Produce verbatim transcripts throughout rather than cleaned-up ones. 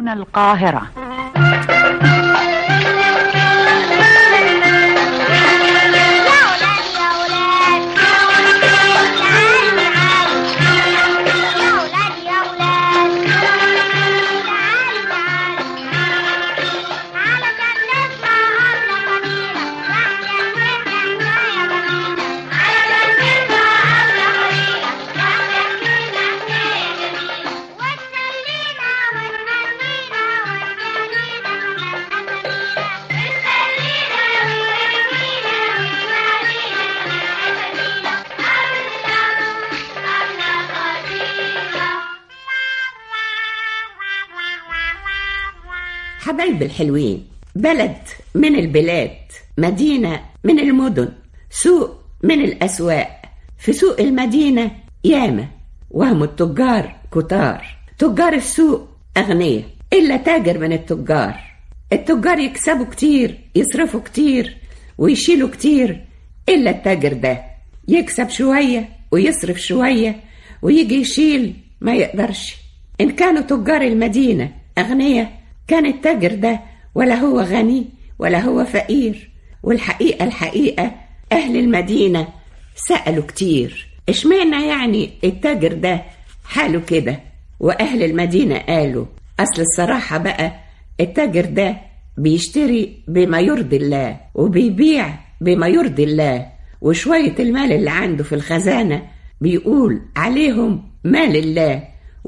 هنا القاهرة. حبايب الحلوين، بلد من البلاد، مدينة من المدن، سوق من الأسواق. في سوق المدينة ياما وهم التجار كتار، تجار السوق أغنياء إلا تاجر من التجار. التجار يكسبوا كتير، يصرفوا كتير ويشيلوا كتير، إلا التاجر ده يكسب شوية ويصرف شوية ويجي يشيل ما يقدرش. إن كانوا تجار المدينة أغنياء كان التاجر ده ولا هو غني ولا هو فقير. والحقيقة الحقيقة أهل المدينة سألوا كتير اشمعنى يعني التاجر ده حاله كده، وأهل المدينة قالوا أصل الصراحة بقى التاجر ده بيشتري بما يرضي الله وبيبيع بما يرضي الله، وشوية المال اللي عنده في الخزانة بيقول عليهم مال الله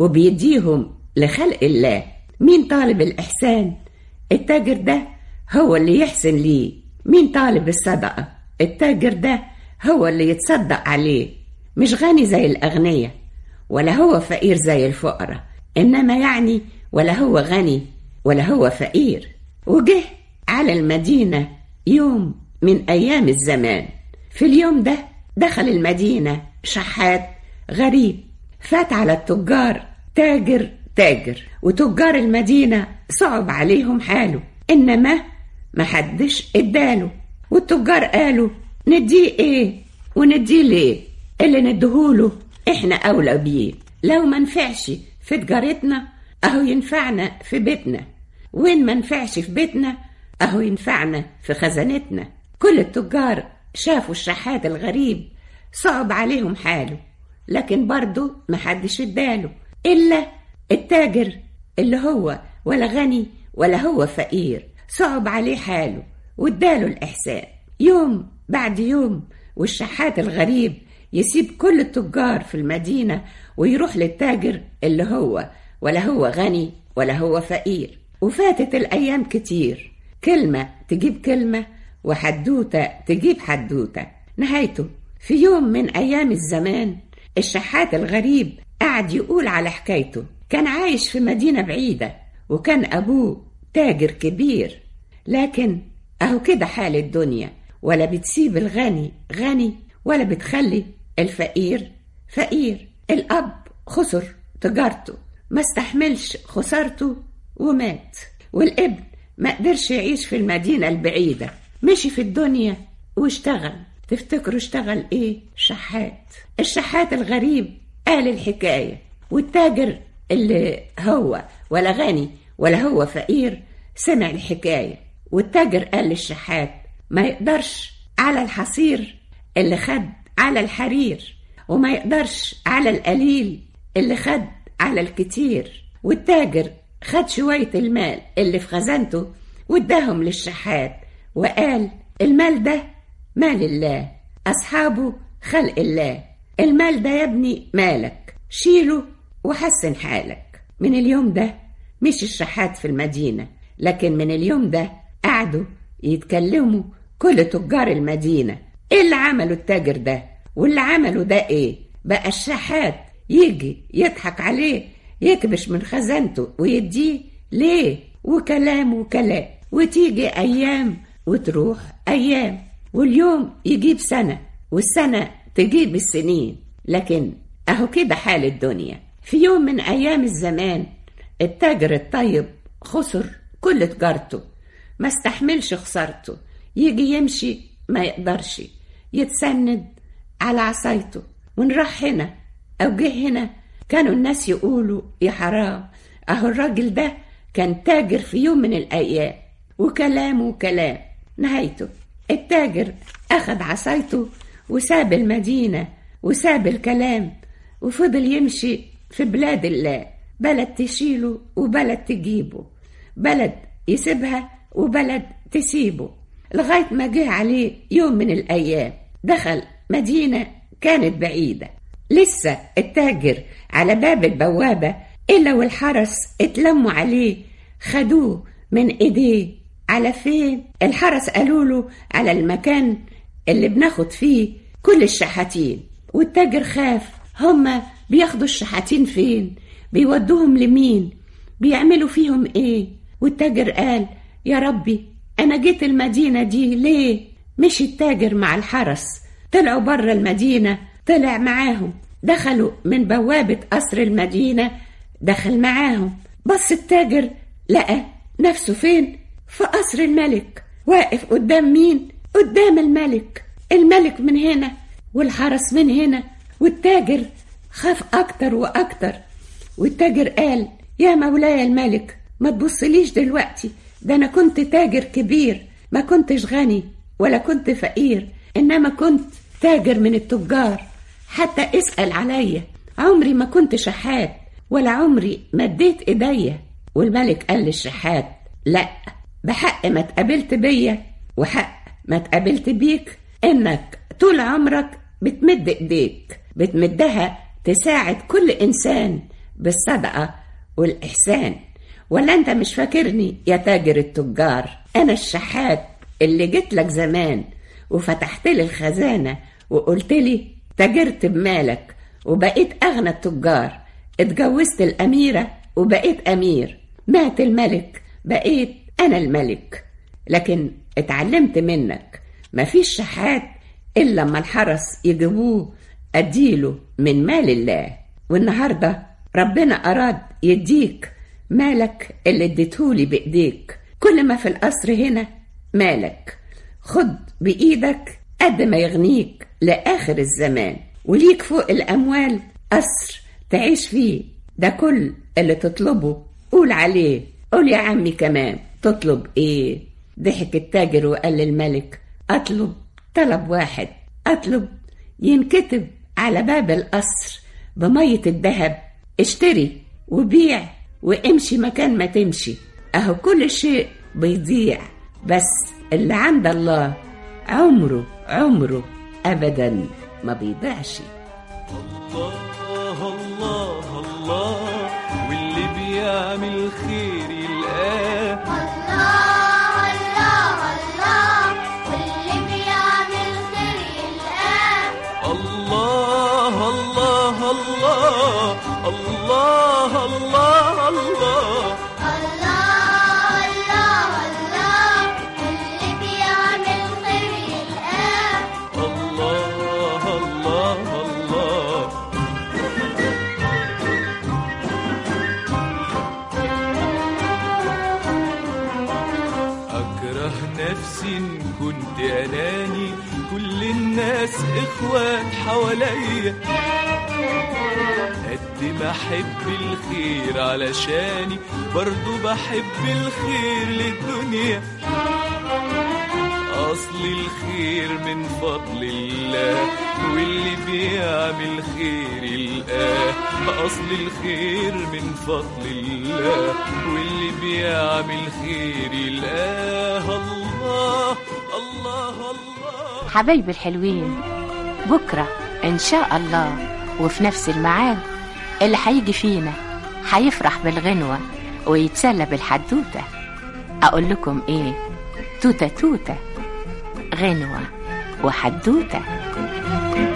وبيديهم لخلق الله. مين طالب الإحسان؟ التاجر ده هو اللي يحسن ليه. مين طالب الصدقة؟ التاجر ده هو اللي يتصدق عليه. مش غني زي الأغنياء ولا هو فقير زي الفقراء، إنما يعني ولا هو غني ولا هو فقير. وجه على المدينة يوم من أيام الزمان. في اليوم ده دخل المدينة شحات غريب، فات على التجار تاجر تاجر، وتجار المدينة صعب عليهم حاله، إنما محدش اداله. والتجار قالوا نديه ايه ونديه ليه؟ اللي ندهوله احنا أولى بيه. لو منفعش في تجارتنا اهو ينفعنا في بيتنا، وين منفعش في بيتنا اهو ينفعنا في خزانتنا. كل التجار شافوا الشحات الغريب صعب عليهم حاله، لكن برضو محدش اداله إلا التاجر اللي هو ولا غني ولا هو فقير. صعب عليه حاله واداله الإحسان. يوم بعد يوم والشحات الغريب يسيب كل التجار في المدينة ويروح للتاجر اللي هو ولا هو غني ولا هو فقير. وفاتت الأيام كتير، كلمة تجيب كلمة وحدوتة تجيب حدوتة. نهايته في يوم من أيام الزمان الشحات الغريب قعد يقول على حكايته. كان عايش في مدينة بعيدة وكان أبوه تاجر كبير، لكن أهو كده حال الدنيا، ولا بتسيب الغني غني ولا بتخلي الفقير فقير. الأب خسر تجارته، ما استحملش خسارته ومات. والابن ما قدرش يعيش في المدينة البعيدة، مشي في الدنيا واشتغل. تفتكروا اشتغل ايه؟ شحات. الشحات الغريب قال الحكاية، والتاجر اللي هو ولا غني ولا هو فقير سمع الحكاية. والتاجر قال للشحات ما يقدرش على الحصير اللي خد على الحرير، وما يقدرش على القليل اللي خد على الكتير. والتاجر خد شوية المال اللي في خزانته واداهم للشحات وقال المال ده مال الله، أصحابه خلق الله. المال ده يا ابني مالك، شيله وحسن حالك. من اليوم ده مش الشحات في المدينة، لكن من اليوم ده قعدوا يتكلموا كل تجار المدينة ايه اللي عمله التاجر ده، واللي عمله ده ايه. بقى الشحات يجي يضحك عليه، يكبش من خزانته ويديه ليه. وكلام وكلام، وتيجي أيام وتروح أيام، واليوم يجيب سنة والسنة تجيب السنين. لكن أهو كده حال الدنيا. في يوم من أيام الزمان التاجر الطيب خسر كل تجارته، ما استحملش خسارته. يجي يمشي ما يقدرش، يتسند على عصايته. ونراح هنا أو جه هنا كانوا الناس يقولوا يا حرام، أهو الراجل ده كان تاجر في يوم من الأيام، وكلامه كلام. نهايته التاجر أخذ عصايته وساب المدينة وساب الكلام، وفضل يمشي في بلاد الله، بلد تشيله وبلد تجيبه، بلد يسيبها وبلد تسيبه، لغاية ما جه عليه يوم من الأيام دخل مدينة كانت بعيدة. لسه التاجر على باب البوابة إلا والحرس اتلموا عليه، خدوه من إيديه. على فين؟ الحرس قالوا له على المكان اللي بناخد فيه كل الشحاتين. والتاجر خاف، هما بياخدوا الشحاتين فين؟ بيودوهم لمين؟ بيعملوا فيهم ايه؟ والتاجر قال يا ربي انا جيت المدينة دي ليه؟ مش التاجر مع الحرس، طلعوا بره المدينة، طلع معاهم، دخلوا من بوابة قصر المدينة، دخل معاهم. بص التاجر لقى نفسه فين؟ في قصر الملك، واقف قدام مين؟ قدام الملك. الملك من هنا والحرس من هنا، والتاجر خاف اكتر واكتر. والتاجر قال يا مولاي الملك ما تبصليش دلوقتي، ده انا كنت تاجر كبير، ما كنتش غني ولا كنت فقير، انما كنت تاجر من التجار، حتى اسأل عليا، عمري ما كنت شحات ولا عمري مديت ايديا. والملك قال للشحات لا، بحق ما تقابلت بيا وحق ما تقابلت بيك انك طول عمرك بتمد ايديك، بتمدها تساعد كل انسان بالصدقة والاحسان. ولا انت مش فاكرني يا تاجر التجار؟ انا الشحات اللي جيت لك زمان وفتحت لي الخزانة وقلت لي تاجرت بمالك وبقيت اغنى التجار، اتجوزت الاميرة وبقيت امير، مات الملك بقيت انا الملك. لكن اتعلمت منك مفيش شحات الا لما الحرس يجيبوه اديله من مال الله. والنهارده ربنا اراد يديك مالك اللي اديتهولي بايديك، كل ما في القصر هنا مالك، خد بايدك قد ما يغنيك لاخر الزمان، وليك فوق الاموال قصر تعيش فيه، ده كل اللي تطلبه قول عليه. قول يا عمي كمان تطلب ايه؟ ضحك التاجر وقال للملك اطلب طلب واحد، اطلب ينكتب على باب القصر بمية الذهب اشتري وبيع وامشي مكان ما تمشي، اهو كل شيء بيضيع، بس اللي عند الله عمره عمره ابدا ما بيضيعش. الله الله الله واللي بيعمل خير يلقاه، الله الله الله واللي بيعمل خير يلقاه، الله الله الله الله الله الله الله الله الله واللي بيعمل خير يلقاه، الله الله الله. أكره نفسي إن كنت أناني، كل الناس إخوات حواليا، قد ما أحب الخير علشاني برضو بحب الخير للدنيا. أصل الخير من فضل الله واللي بيعمل خير يلقاه، أصل الخير من فضل الله واللي بيعمل خير يلقاه. الله الله الله. حبايبي الحلوين، بكرة إن شاء الله وفي نفس الميعاد اللي هيجي فينا هيفرح بالغنوة ويتسلى بالحدوتة. أقول لكم إيه؟ توتة توتة، غنوة وحدوتة.